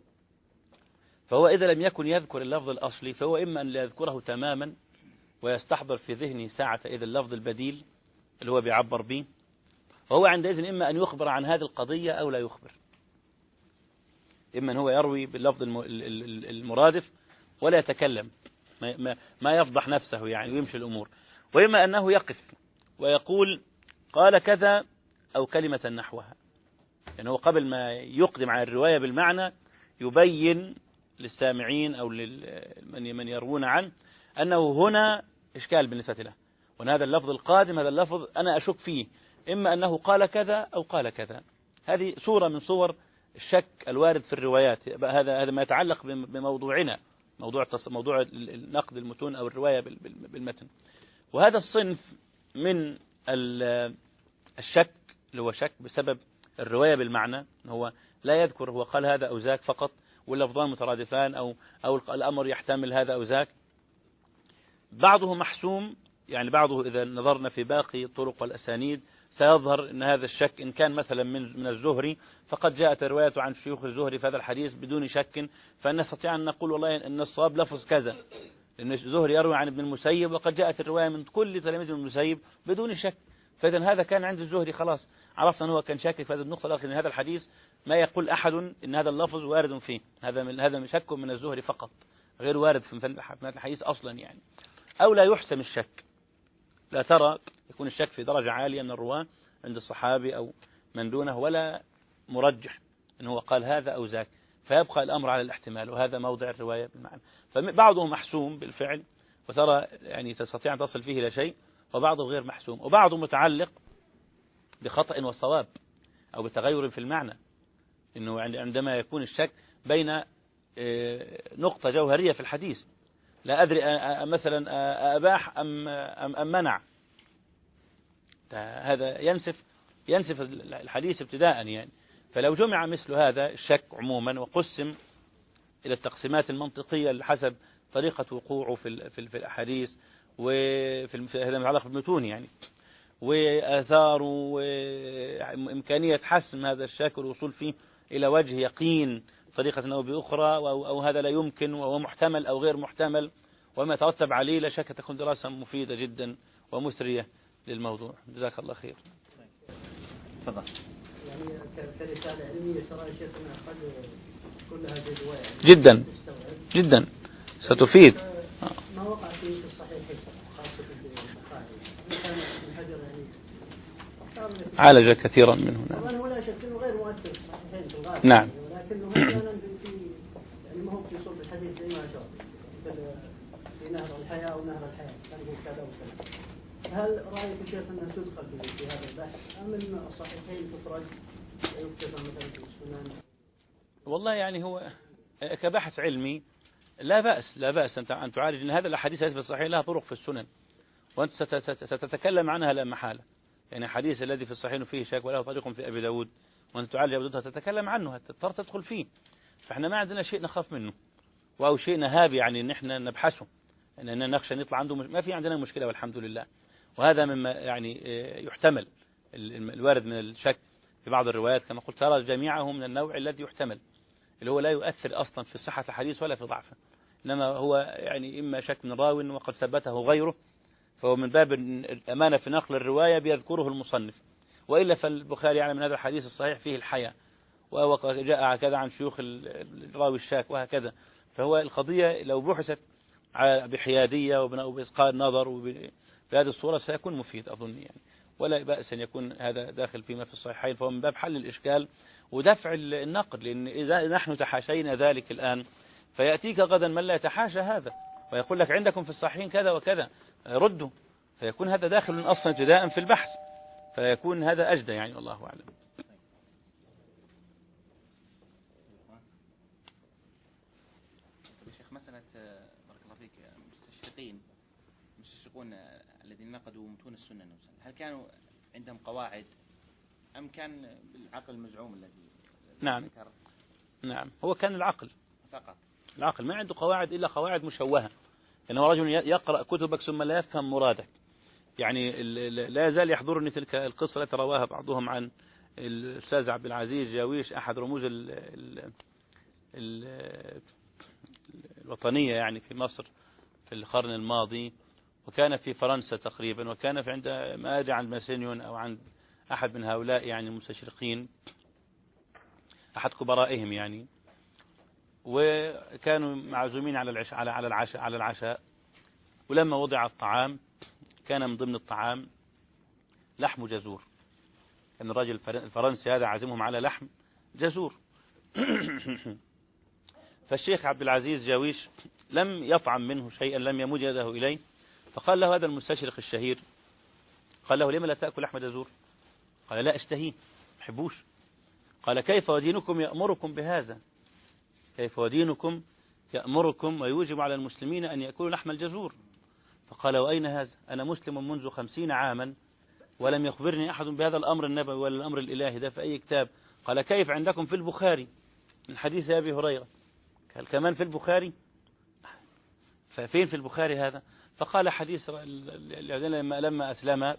S2: فهو إذا لم يكن يذكر اللفظ الأصلي فهو إما أن لا يذكره تماما ويستحضر في ذهنه ساعة إذا اللفظ البديل اللي هو بيعبر به، وهو عندئذ إما أن يخبر عن هذه القضية أو لا يخبر. إما أن هو يروي باللفظ المرادف ولا يتكلم، ما يفضح نفسه يعني ويمشي الأمور، وإما أنه يقف ويقول قال كذا أو كلمة نحوها. يعني هو قبل ما يقدم على الرواية بالمعنى يبين للسامعين أو من يروون عنه أنه هنا إشكال بالنسبة له، وأن هذا اللفظ القادم هذا اللفظ أنا أشك فيه، إما أنه قال كذا أو قال كذا. هذه صورة من صور الشك الوارد في الروايات. هذا ما يتعلق بموضوعنا، موضوع نقد المتون أو الرواية بالمتن. وهذا الصنف من الشك اللي هو شك بسبب الرواية بالمعنى، هو لا يذكر هو قال هذا أو ذاك فقط، واللفظان مترادفان أو الأمر يحتمل هذا أو ذاك. بعضه محسوم، يعني بعضه إذا نظرنا في باقي الطرق والأسانيد سيظهر أن هذا الشك إن كان مثلا من الزهري فقد جاءت الرواية عن شيوخ الزهري في هذا الحديث بدون شك، فنستطيع أن نقول والله أن الصواب لفظ كذا، لأن الزهري يروي عن ابن المسيب وقد جاءت الرواية من كل تلاميذ ابن المسيب بدون شك. فإذا هذا كان عند الزهري خلاص عرفنا أنه كان شاكك في هذه النقطة، لكن هذا الحديث ما يقول أحد أن هذا اللفظ وارد فيه، هذا شك من الزهري فقط غير وارد في الحديث أصلا يعني. أو لا يحسم الشك، لا ترى يكون الشك في درجة عالية من الرواة عند الصحابي أو من دونه، ولا مرجح أنه قال هذا أو ذاك، فيبقى الأمر على الاحتمال، وهذا موضع الرواية بالمعنى. فبعضه محسوم بالفعل وترى يعني تستطيع أن تصل فيه إلى شيء، وبعضه غير محسوم، وبعضه متعلق بخطأ وصواب أو بتغير في المعنى، إنه عندما يكون الشك بين نقطة جوهرية في الحديث لا أدري مثلا أباح أم منع، هذا ينسف الحديث ابتداء يعني. فلو جمع مثل هذا الشك عموما وقسم إلى التقسيمات المنطقية حسب طريقة وقوعه في الأحاديث وفي هذا متعلق بالمتون يعني، وآثاره وإمكانية حسم هذا الشك والوصول فيه إلى وجه يقين طريقة أو بأخرى، أو هذا لا يمكن وهو محتمل أو غير محتمل، وما يترتب عليه لا شك تكون دراسة مفيدة جدا ومثرية للموضوع. جزاك الله خير.
S1: تفضل.
S3: يعني كرسالة علمية ترى يا شيخنا قد كلها جدوى يعني
S2: جدا جدا ستفيد.
S3: ما وقع في الصحيحين خاصة في البخاري كان ابن حجر يعني
S2: عالج كثيرا منه.
S3: طبعا هو لا شك انه غير مؤثر في الصحيحين في الغالب،
S2: نعم،
S3: ولكنه مثلا في يعني ما هو في صلب الحديث زي ما أشار في نهر الحياة أو نهر الحياة كان يقول كذا وكذا. هل رأيك شيخ أنها تدخل في هذا البحث أم أن الصحيحين تخرج ويكتب مثلا في السنن؟
S2: والله يعني هو كبحث علمي لا بأس أن تعالج أن هذا الأحاديث في الصحيح لها طرق في السنن، وأنت ستتكلم عنها لا محالة. يعني حديث الذي في الصحيح فيه شك وله طريق في أبي داود، وأنت تعالج أبي داود تتكلم عنه تدخل فيه. فإحنا ما عندنا شيء نخاف منه أو شيء نهاب يعني أن إحنا نبحثه، أننا نخشى نطلع عنده ما في عندنا مشكلة والحمد لله. وهذا مما يعني يحتمل الوارد من الشك في بعض الروايات كما قلت ترى جميعه من النوع الذي يحتمل، اللي هو لا يؤثر أصلا في صحة الحديث ولا في ضعفه. إنما هو يعني إما شك من راو وقد ثبته غيره، فهو من باب الأمانة في نقل الرواية بيذكره المصنف، وإلا فالبخاري يعلم من هذا الحديث الصحيح فيه الحياء، وجاء هكذا عن شيوخ الراوي الشاك وهكذا. فهو القضية لو بحثت بحيادية وبإسقاط نظر بهذه الصورة سيكون مفيد أظن يعني، ولا بأس أن يكون هذا داخل فيما في الصحيحين، فهو من باب حل الإشكال ودفع النقد. لأن إذا نحن تحاشينا ذلك الآن فيأتيك غدا من لا يتحاشى هذا ويقول لك عندكم في الصحيحين كذا وكذا ردوا، فيكون هذا داخل أصلا ابتداء في البحث، فيكون هذا أجدى يعني، والله أعلم.
S1: شيخ مسألة بارك الله فيك المستشرقون الذين نقدوا متون السنة نفسها، هل كانوا عندهم قواعد أم كان بالعقل المزعوم الذي
S2: نعم
S1: ذكر؟
S2: نعم، هو كان العقل
S1: فقط،
S2: العقل ما عنده قواعد إلا قواعد مشوهة، لأنه رجل يقرأ كتبك ثم لا يفهم مرادك. يعني لا يزال يحضرني تلك القصة التي رواها بعضهم عن الأستاذ عبد العزيز جاويش أحد رموز الوطنية يعني في مصر في القرن الماضي، وكان في فرنسا تقريبا، وكان في عند ما أدري عند ماسينيون أو عند أحد من هؤلاء يعني المستشرقين، أحد كبرائهم يعني، وكانوا معزومين على العشاء. ولما وضع الطعام كان من ضمن الطعام لحم جزور، كان الرجل الفرنسي هذا عازمهم على لحم جزور. فالشيخ عبد العزيز جاويش لم يطعم منه شيئا، لم يمد يده إليه، فقال له هذا المستشرق الشهير، قال له لما لا تأكل لحم جزور؟ قال لا أشتهيه، ما أحبوش. قال كيف ودينكم يأمركم بهذا؟ كيف ودينكم يأمركم ويوجب على المسلمين أن يأكلوا لحم الجزور؟ فقال وأين هذا؟ أنا مسلم منذ 50 عاما ولم يخبرني أحد بهذا الأمر النبوي ولا الأمر الإلهي ده في أي كتاب. قال كيف عندكم في البخاري من حديث أبي هريرة؟ قال كمان في البخاري؟ ففين في البخاري هذا؟ فقال حديث لما أسلم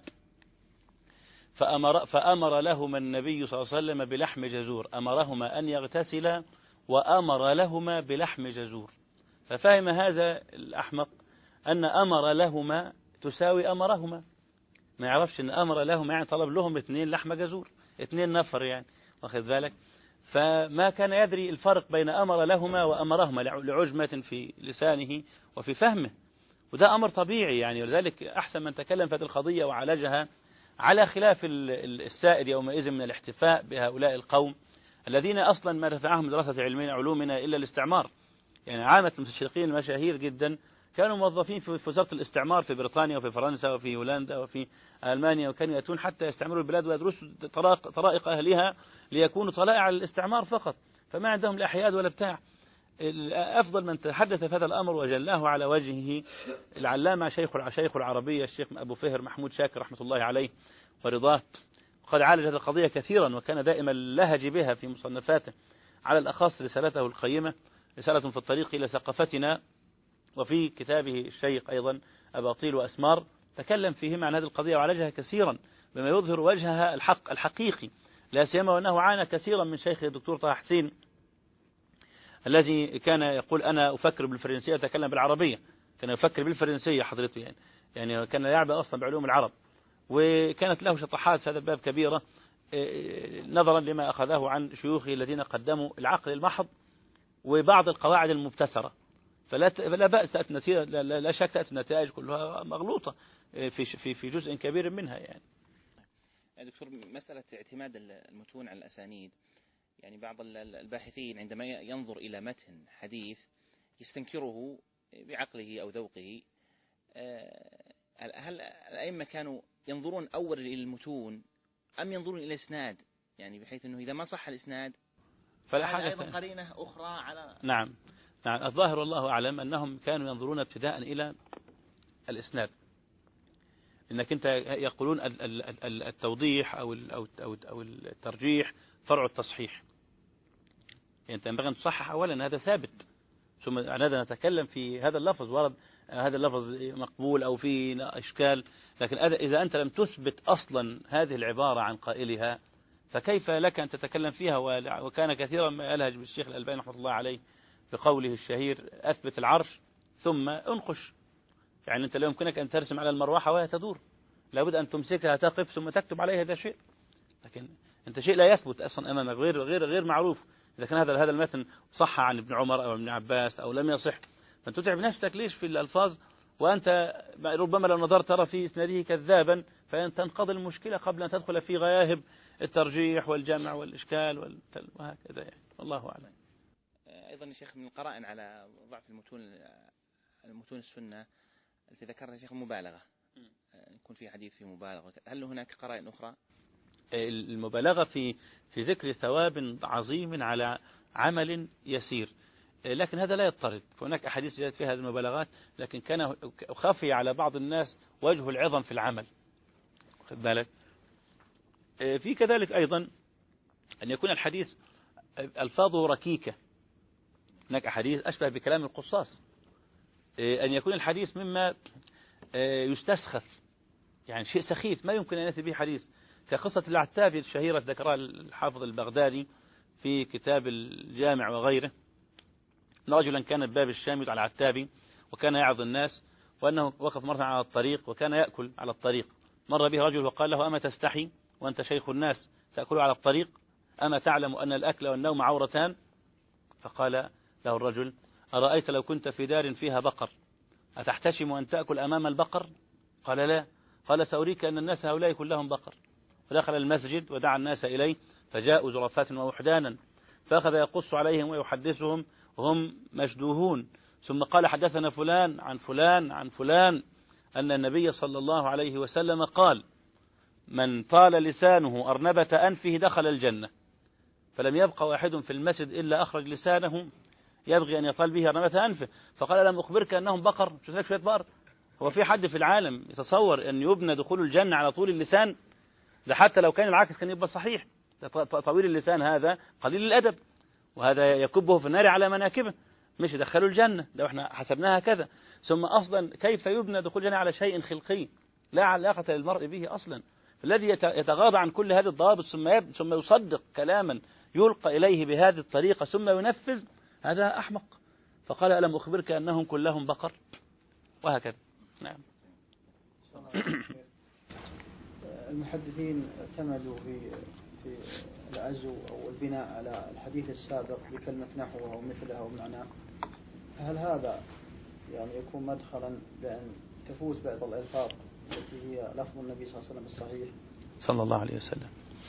S2: فأمر لهما النبي صلى الله عليه وسلم بلحم جزور، أمرهما أن يغتسلا وأمر لهما بلحم جزور. ففهم هذا الأحمق أن أمر لهما تساوي أمرهما، ما يعرفش أن أمر لهما يعني طلب لهم 2 لحم جزور، 2 نفر يعني، واخذ ذلك. فما كان يدري الفرق بين أمر لهما وأمرهما لعجمة في لسانه وفي فهمه، وده أمر طبيعي يعني. ولذلك أحسن من تكلم في هذه القضية وعالجها على خلاف السائد يومئذ من الاحتفاء بهؤلاء القوم الذين أصلا ما دفعهم دراسة علومنا إلا الاستعمار. يعني عامة المستشرقين المشاهير جدا كانوا موظفين في وزارة الاستعمار في بريطانيا وفي فرنسا وفي هولندا وفي ألمانيا، وكانوا يأتون حتى يستعمروا البلاد ويدرسوا طرائق أهلها ليكونوا طلائع على الاستعمار فقط، فما عندهم لا أحياد ولا بتاع. أفضل من تحدث في هذا الأمر وجلاه على وجهه العلامة شيخ العربية الشيخ أبو فهر محمود شاكر رحمة الله عليه ورضاه، قد عالج هذه القضية كثيرا وكان دائما لهج بها في مصنفاته، على الأخص رسالته القيمة رسالة في الطريق إلى ثقافتنا، وفي كتابه الشيق أيضا أباطيل وأسمار تكلم فيهما عن هذه القضية وعالجها كثيرا بما يظهر وجهها الحقيقي، لا سيما وأنه عانى كثيرا من شيخ الدكتور طه حسين الذي كان يقول أنا أفكر بالفرنسية أتكلم بالعربية، كان يفكر بالفرنسية حضرته يعني كان يعبأ أصلا بعلوم العرب، وكانت له شطحات في هذا الباب كبيرة نظرا لما أخذه عن شيوخه الذين قدموا العقل المحض وبعض القواعد المبتسرة. فلا بأس تأتي نتيجة، لا شك تأتي النتائج كلها مغلوطة في جزء كبير منها يعني.
S1: دكتور، مسألة اعتماد المتون على الأسانيد، يعني بعض الباحثين عندما ينظر إلى متن حديث يستنكره بعقله أو ذوقه. هل الأئمة كانوا ينظرون أول إلى المتون أم ينظرون إلى الإسناد، يعني بحيث أنه إذا ما صح الإسناد فلا أيضا قرينة أخرى على
S2: نعم الظاهر والله أعلم أنهم كانوا ينظرون ابتداء إلى الإسناد، إنك أنت يقولون التوضيح أو الترجيح فرع التصحيح، يعني أنت ينبغي أن تصحح أولا هذا ثابت، ثم هذا نتكلم في هذا اللفظ ورد هذا اللفظ مقبول أو في إشكال، لكن إذا أنت لم تثبت أصلا هذه العبارة عن قائلها فكيف لك أن تتكلم فيها؟ وكان كثيرا ما يلهج بالشيخ الألباني رحمة الله عليه بقوله الشهير أثبت العرش ثم انقش. يعني أنت لا يمكنك أن ترسم على المروحة وهي تدور، لابد أن تمسكها تقف ثم تكتب عليها هذا شيء. لكن أنت شيء لا يثبت أصلا أمامك، غير معروف. إذا كان هذا المتن صح عن ابن عمر أو ابن عباس أو لم يصح، فأنت تتعب نفسك ليش في الألفاظ، وأنت ربما لو نظرت ترى في إسناده كذابا، فتنقضي المشكلة قبل أن تدخل في غياهب الترجيح والجمع والإشكال وهكذا يعني. الله أعلم.
S1: أيضا يا شيخ من القرائن على ضعف المتون السنة التي ذكرها يا شيخ المبالغة، يكون في حديث في مبالغة، هل هناك قرائن أخرى؟
S2: المبالغة في ذكر ثواب عظيم على عمل يسير، لكن هذا لا يضطرد. فهناك أحاديث جاءت فيها هذه المبالغات، لكن كان خفي على بعض الناس وجه العظم في العمل. خد بالك. في كذلك أيضا أن يكون الحديث ألفاظه ركيكة، هناك أحاديث أشبه بكلام القصاص. أن يكون الحديث مما يستسخف، يعني شيء سخيف ما يمكن أن يأتي به حديث، كقصة العتابي الشهيرة ذكرها الحافظ البغدادي في كتاب الجامع وغيره. رجلا كان بباب الشام يدعى العتابي، وكان يعظ الناس، وأنه وقف مرة على الطريق وكان يأكل على الطريق. مر به رجل وقال له: أما تستحي وأنت شيخ الناس تأكل على الطريق؟ أما تعلم أن الأكل والنوم عورتان؟ فقال له الرجل: أرأيت لو كنت في دار فيها بقر أتحتشم أن تأكل أمام البقر؟ قال: لا. قال: سأريك أن الناس هؤلاء كلهم بقر. ودخل المسجد ودعا الناس إليه، فجاءوا زرافات ووحدانا، فأخذ يقص عليهم ويحدثهم وهم مشدوهون. ثم قال: حدثنا فلان عن فلان عن فلان أن النبي صلى الله عليه وسلم قال: من طال لسانه أرنبة أنفه دخل الجنة. فلم يبق واحد في المسجد إلا أخرج لسانه يبغي أن يطال به أرنبة أنفه. فقال: لم أخبرك أنهم بقر؟ شو لك شوية بقر؟ هو في حد في العالم يتصور أن يبنى دخول الجنة على طول اللسان؟ ده حتى لو كان العكس كان يبقى صحيح. طويل اللسان هذا قليل الأدب، وهذا يكبه في النار على مناكبه، مش يدخلوا الجنة، ده احنا حسبناها كذا. ثم أصلا كيف يبنى دخول الجنة على شيء خلقي لا علاقة للمرء به أصلا؟ الذي يتغاضى عن كل هذه الضوابط ثم يصدق كلاما يلقى إليه بهذه الطريقة ثم ينفذ، هذا أحمق. فقال: ألم أخبرك أنهم كلهم بقر؟ وهكذا. نعم.
S4: المحدثين اعتمدوا في العزو أو البناء على الحديث السابق بكلمة نحوه أو مثلها أو معناه. هل هذا يعني يكون مدخلا لأن تفوز بعض الألفاظ التي هي لفظ النبي صلى الله عليه وسلم الصحيح
S2: صلى الله عليه وسلم؟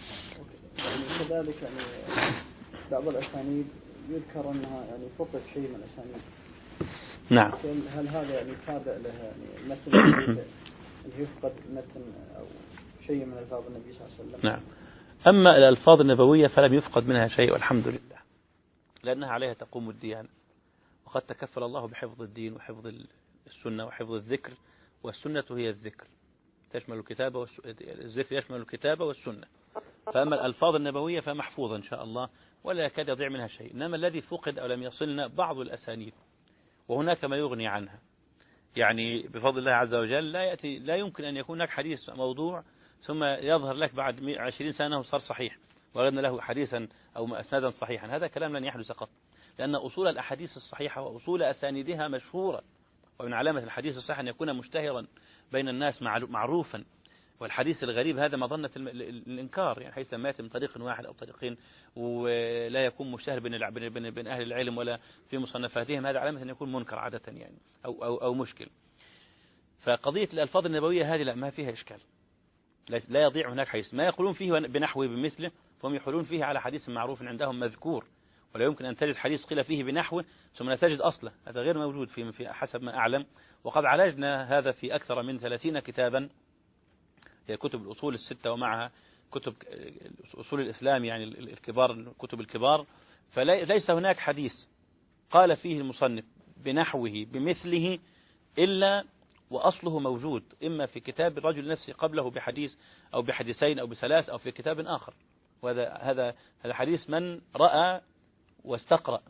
S4: يعني كذلك يعني بعض الأسانيد يذكر أنها يعني فقد شيء من الأسانيد.
S2: نعم.
S4: هل هذا يعني تابع له يعني المتن اللي يفقد متن أو شيء من ألفاظ النبي صلى الله عليه وسلم؟
S2: نعم. أما الألفاظ النبوية فلم يفقد منها شيء والحمد لله، لأنها عليها تقوم الديانة، وقد تكفل الله بحفظ الدين وحفظ السنة وحفظ الذكر، والسنة هي الذكر تشمل الكتابة الذكر يشمل الكتابة والسنة. فأما الألفاظ النبوية فمحفوظة إن شاء الله ولا يكاد يضيع منها شيء. إنما الذي فقد أو لم يصلنا بعض الأسانيد، وهناك ما يغني عنها. يعني بفضل الله عز وجل لا يمكن أن يكون هناك حديث موضوع ثم يظهر لك بعد 20 سنة وصار صحيح وغدنا له حديثا أو أسنادا صحيحا. هذا كلام لن يحدث قط، لأن أصول الأحاديث الصحيحة وأصول أسانيدها مشهورة، ومن علامة الحديث الصحيح أن يكون مشتهرا بين الناس معروفا. والحديث الغريب هذا مظنة الإنكار، يعني حيث لما يأتي من طريق واحد أو طريقين ولا يكون مشتهر بين أهل العلم ولا في مصنفاتهم، هذا علامة أن يكون منكر عادة يعني أو مشكل. فقضية الألفاظ النبوية هذه لا ما فيها إشكال، لا يضيع هناك حديث ما يقولون فيه بنحوه بمثله، فهم يحولون فيه على حديث معروف عندهم مذكور، ولا يمكن أن تجد حديث قيل فيه بنحوه ثم لا تجد أصله، هذا غير موجود في حسب ما أعلم. وقد عالجنا هذا في أكثر من 30 كتابا، هي كتب الأصول الستة ومعها كتب أصول الإسلام يعني الكبار الكتب الكبار. فليس هناك حديث قال فيه المصنف بنحوه بمثله إلا وأصله موجود، إما في كتاب الرجل نفسه قبله بحديث أو بحديثين أو بثلاث أو في كتاب آخر. وهذا حديث من رأى واستقرأ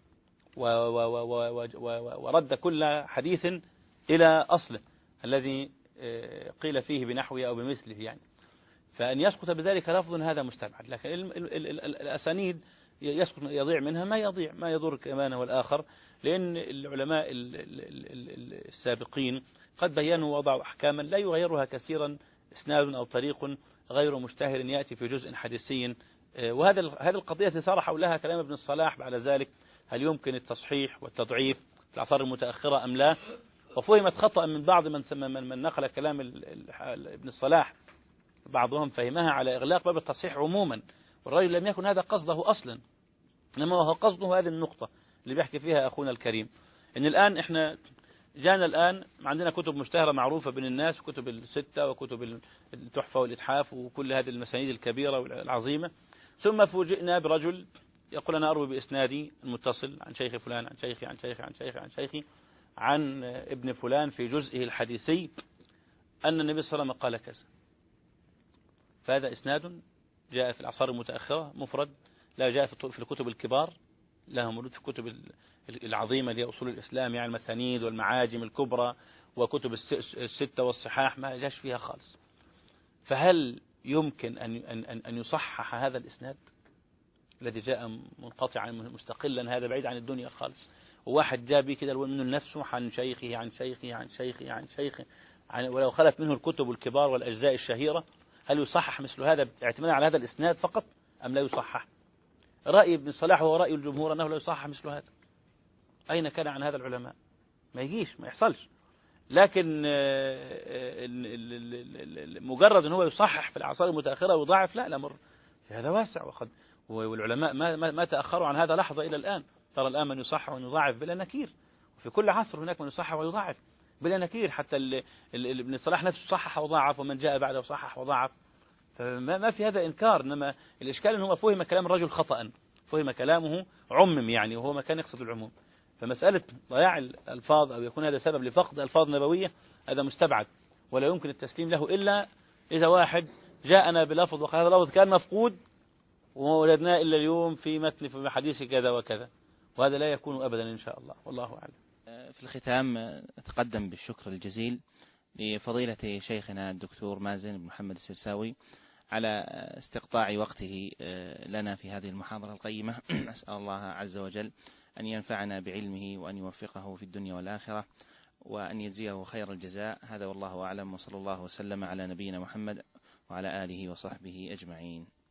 S2: ورد كل حديث إلى أصله الذي قيل فيه بنحوه أو بمثله يعني. فأن يسقط بذلك لفظ هذا مستبعد. لكن الأسانيد يسقط يضيع منها ما يضيع، ما يضر كمان والآخر، لأن العلماء السابقين قد بينوا وضعوا أحكاما لا يغيرها كثيرا إسناد أو طريق غير مشتهر يأتي في جزء حديثي. هذه القضية ثار حولها كلام ابن الصلاح بعد ذلك، هل يمكن التصحيح والتضعيف في الأعصار المتأخرة أم لا؟ وفهمت خطأ من بعض من نقل كلام ابن الصلاح، بعضهم فهمها على إغلاق باب التصحيح عموما، والرجل لم يكن هذا قصده أصلا، إنما هو قصده هذه النقطة اللي بيحكي فيها أخونا الكريم، إن الآن إحنا جانا الآن عندنا كتب مشتهرة معروفة بين الناس، كتب الستة وكتب التحفة والإتحاف وكل هذه المسانيد الكبيرة والعظيمة، ثم فوجئنا برجل يقول أنا أروي بإسنادي المتصل عن شيخ فلان عن شيخي عن شيخي عن شيخي عن شيخي عن ابن فلان في جزئه الحديثي أن النبي صلى الله عليه وسلم قال كذا. فهذا إسناد جاء في الأعصار المتأخرة مفرد، لا جاء في الكتب الكبار، لا موجود في الكتب العظيمة اللي هي أصول الإسلام، يعني المسانيد والمعاجم الكبرى وكتب الستة والصحاح، ما جاش فيها خالص. فهل يمكن أن يصحح هذا الإسناد الذي جاء منقطعا مستقلا، هذا بعيد عن الدنيا خالص، وواحد جاء به كده منه نفسه عن شيخه عن شيخه عن شيخه عن شيخه ولو خلت منه الكتب الكبار والأجزاء الشهيرة، هل يصحح مثل هذا اعتمادا على هذا الإسناد فقط أم لا يصحح؟ رأي ابن صلاح هو رأي الجمهور أنه لا يصحح مثل هذا. أين كان عن هذا العلماء؟ ما يجيش، ما يحصلش. لكن مجرد أنه يصحح في الأعصار المتأخرة ويضاعف، لا، الأمر في هذا واسع، والعلماء ما تأخروا عن هذا لحظة إلى الآن. ترى الآن من يصحح ويضاعف بلا نكير، وفي كل عصر هناك من يصحح ويضاعف بلا نكير، حتى ابن الصلاح نفسه صحح وضاعف، ومن جاء بعده صحح وضاعف، فما في هذا إنكار. إنما الإشكال أنه فهم كلام الرجل خطأ، فهم كلامه عمم يعني، وهو ما كان يقصد العموم. فمسألة ضياع الألفاظ أو يكون هذا سبب لفقد ألفاظ نبوية هذا مستبعد، ولا يمكن التسليم له إلا إذا واحد جاءنا بلفظ وهذا اللفظ كان مفقود وما وجدناه إلا اليوم في متن في حديث كذا وكذا، وهذا لا يكون أبدا إن شاء الله، والله أعلم.
S1: في الختام أتقدم بالشكر الجزيل لفضيلة شيخنا الدكتور مازن بن محمد السرساوي على استقطاع وقته لنا في هذه المحاضرة القيمة. أسأل الله عز وجل أن ينفعنا بعلمه وأن يوفقه في الدنيا والآخرة وأن يجزيه خير الجزاء. هذا والله أعلم، وصلى الله وسلم على نبينا محمد وعلى آله وصحبه أجمعين.